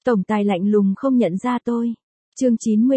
Tổng tài lạnh lùng không nhận ra tôi. Chương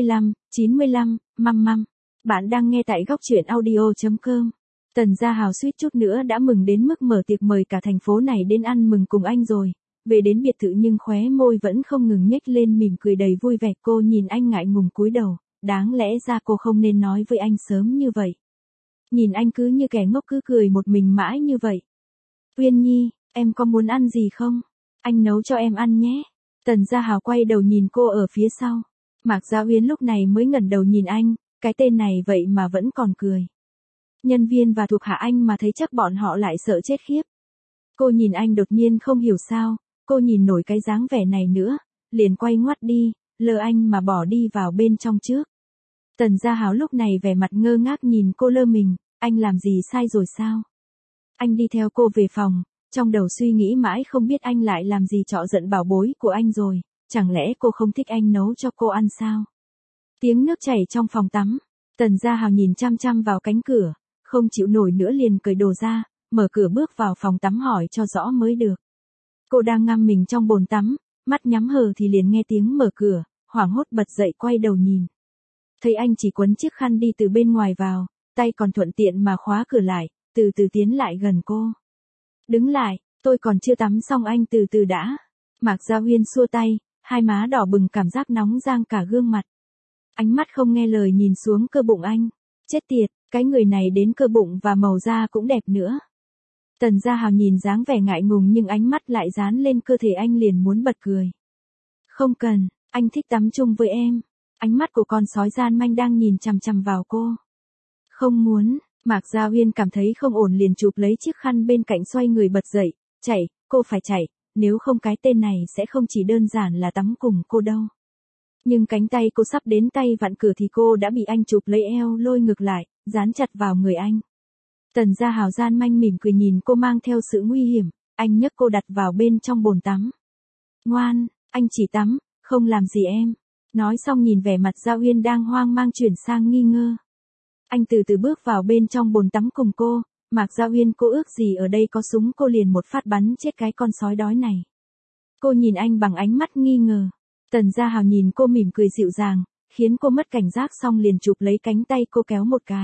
95, măm. Bạn đang nghe tại góc truyện audio.com. Tần Gia Hào suýt chút nữa đã mừng đến mức mở tiệc mời cả thành phố này đến ăn mừng cùng anh rồi. Về đến biệt thự nhưng khóe môi vẫn không ngừng nhếch lên mỉm cười đầy vui vẻ. Cô nhìn anh ngại ngùng cúi đầu, đáng lẽ ra cô không nên nói với anh sớm như vậy. Nhìn anh cứ như kẻ ngốc cứ cười một mình mãi như vậy. Uyên Nhi, em có muốn ăn gì không? Anh nấu cho em ăn nhé. Tần Gia Hào quay đầu nhìn cô ở phía sau. Mạc Gia Uyên lúc này mới ngẩng đầu nhìn anh, cái tên này vậy mà vẫn còn cười. Nhân viên và thuộc hạ anh mà thấy chắc bọn họ lại sợ chết khiếp. Cô nhìn anh đột nhiên không hiểu sao, cô nhìn nổi cái dáng vẻ này nữa, liền quay ngoắt đi, lờ anh mà bỏ đi vào bên trong trước. Tần Gia Hào lúc này vẻ mặt ngơ ngác nhìn cô lơ mình, anh làm gì sai rồi sao? Anh đi theo cô về phòng, trong đầu suy nghĩ mãi không biết anh lại làm gì chọc giận bảo bối của anh rồi, chẳng lẽ cô không thích anh nấu cho cô ăn sao? Tiếng nước chảy trong phòng tắm, Tần Gia Hào nhìn chăm chăm vào cánh cửa, không chịu nổi nữa liền cởi đồ ra, mở cửa bước vào phòng tắm hỏi cho rõ mới được. Cô đang ngâm mình trong bồn tắm, mắt nhắm hờ thì liền nghe tiếng mở cửa, hoảng hốt bật dậy quay đầu nhìn. Thấy anh chỉ quấn chiếc khăn đi từ bên ngoài vào, tay còn thuận tiện mà khóa cửa lại, từ từ tiến lại gần cô. Đứng lại, tôi còn chưa tắm xong anh từ từ đã. Mạc Gia Uyên xua tay, hai má đỏ bừng cảm giác nóng rang cả gương mặt. Ánh mắt không nghe lời nhìn xuống cơ bụng anh. Chết tiệt, cái người này đến cơ bụng và màu da cũng đẹp nữa. Tần Gia Hào nhìn dáng vẻ ngại ngùng nhưng ánh mắt lại dán lên cơ thể anh liền muốn bật cười. Không cần, anh thích tắm chung với em. Ánh mắt của con sói gian manh đang nhìn chằm chằm vào cô. Không muốn, Mạc Gia Uyên cảm thấy không ổn liền chụp lấy chiếc khăn bên cạnh xoay người bật dậy, chạy, cô phải chạy, nếu không cái tên này sẽ không chỉ đơn giản là tắm cùng cô đâu. Nhưng cánh tay cô sắp đến tay vặn cửa thì cô đã bị anh chụp lấy eo lôi ngược lại, dán chặt vào người anh. Tần Gia Hào gian manh mỉm cười nhìn cô mang theo sự nguy hiểm, anh nhấc cô đặt vào bên trong bồn tắm. Ngoan, anh chỉ tắm, không làm gì em. Nói xong nhìn vẻ mặt Gia Uyên đang hoang mang chuyển sang nghi ngơ. Anh từ từ bước vào bên trong bồn tắm cùng cô, Mạc Gia Uyên cô ước gì ở đây có súng cô liền một phát bắn chết cái con sói đói này. Cô nhìn anh bằng ánh mắt nghi ngờ. Tần Gia Hào nhìn cô mỉm cười dịu dàng, khiến cô mất cảnh giác xong liền chụp lấy cánh tay cô kéo một cái.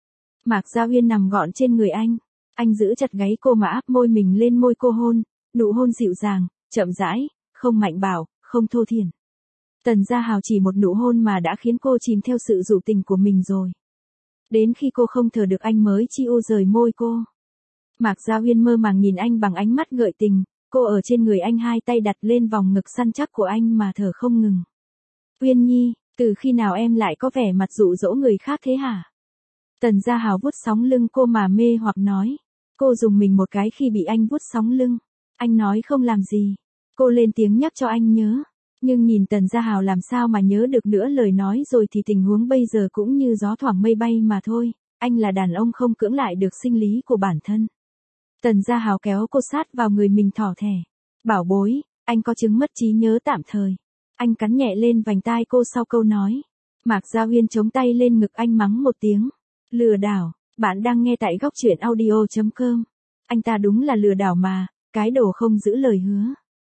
Mạc Gia Uyên nằm gọn trên người anh giữ chặt gáy cô mà áp môi mình lên môi cô hôn, nụ hôn dịu dàng, chậm rãi, không mạnh bạo, không thô thiển. Tần Gia Hào chỉ một nụ hôn mà đã khiến cô chìm theo sự dụ tình của mình rồi. Đến khi cô không thở được anh mới chi ô rời môi cô. Mạc Gia Uyên mơ màng nhìn anh bằng ánh mắt gợi tình, cô ở trên người anh hai tay đặt lên vòng ngực săn chắc của anh mà thở không ngừng. Uyên Nhi, từ khi nào em lại có vẻ mặt dụ dỗ người khác thế hả? Tần Gia Hào vuốt sóng lưng cô mà mê hoặc nói. Cô dùng mình một cái khi bị anh vuốt sóng lưng. Anh nói không làm gì. Cô lên tiếng nhắc cho anh nhớ. Nhưng nhìn Tần Gia Hào làm sao mà nhớ được nữa lời nói rồi thì tình huống bây giờ cũng như gió thoảng mây bay mà thôi. Anh là đàn ông không cưỡng lại được sinh lý của bản thân. Tần Gia Hào kéo cô sát vào người mình thỏ thẻ. Bảo bối, anh có chứng mất trí nhớ tạm thời. Anh cắn nhẹ lên vành tai cô sau câu nói. Mạc Gia Uyên chống tay lên ngực anh mắng một tiếng. Lừa đảo, bạn đang nghe tại góc truyện audio.com. Anh ta đúng là lừa đảo mà, cái đồ không giữ lời hứa.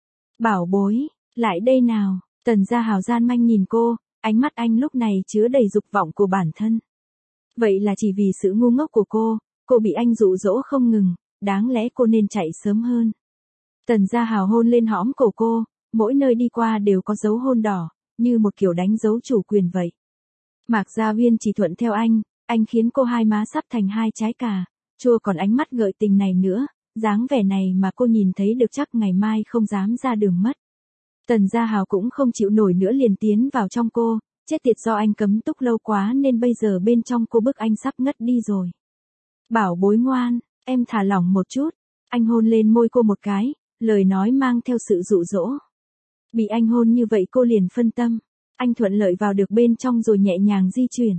Bảo bối, lại đây nào. Tần Gia Hào gian manh nhìn cô, ánh mắt anh lúc này chứa đầy dục vọng của bản thân. Vậy là chỉ vì sự ngu ngốc của cô bị anh dụ dỗ không ngừng, đáng lẽ cô nên chạy sớm hơn. Tần Gia Hào hôn lên hõm cổ cô, mỗi nơi đi qua đều có dấu hôn đỏ, như một kiểu đánh dấu chủ quyền vậy. Mạc Gia Uyên chỉ thuận theo anh khiến cô hai má sắp thành hai trái cà, chua còn ánh mắt gợi tình này nữa, dáng vẻ này mà cô nhìn thấy được chắc ngày mai không dám ra đường mất. Tần Gia Hào cũng không chịu nổi nữa liền tiến vào trong cô, chết tiệt do anh cấm túc lâu quá nên bây giờ bên trong cô bức anh sắp ngất đi rồi. Bảo bối ngoan, em thả lỏng một chút, anh hôn lên môi cô một cái, lời nói mang theo sự dụ dỗ. Bị anh hôn như vậy cô liền phân tâm, anh thuận lợi vào được bên trong rồi nhẹ nhàng di chuyển.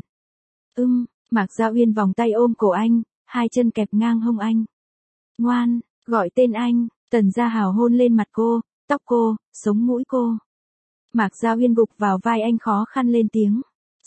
Mạc Gia Uyên vòng tay ôm cổ anh, hai chân kẹp ngang hông anh. Ngoan, gọi tên anh, Tần Gia Hào hôn lên mặt cô, tóc cô, sống mũi cô. Mạc Gia Uyên gục vào vai anh khó khăn lên tiếng.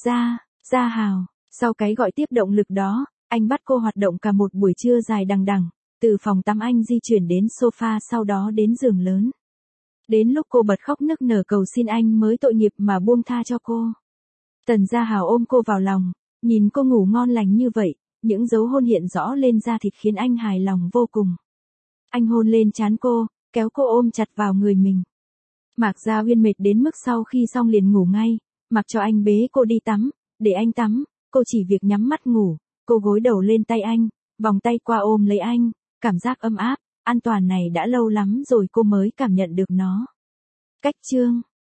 Gia Hào, sau cái gọi tiếp động lực đó, anh bắt cô hoạt động cả một buổi trưa dài đằng đẵng, từ phòng tắm anh di chuyển đến sofa sau đó đến giường lớn. Đến lúc cô bật khóc nức nở cầu xin anh mới tội nghiệp mà buông tha cho cô. Tần Gia Hào ôm cô vào lòng, nhìn cô ngủ ngon lành như vậy, những dấu hôn hiện rõ lên da thịt khiến anh hài lòng vô cùng. Anh hôn lên trán cô, kéo cô ôm chặt vào người mình. Mạc Gia Uyên mệt đến mức sau khi xong liền ngủ ngay, mặc cho anh bế cô đi tắm, để anh tắm, cô chỉ việc nhắm mắt ngủ, cô gối đầu lên tay anh, vòng tay qua ôm lấy anh, cảm giác ấm áp, an toàn này đã lâu lắm rồi cô mới cảm nhận được nó. Cách chương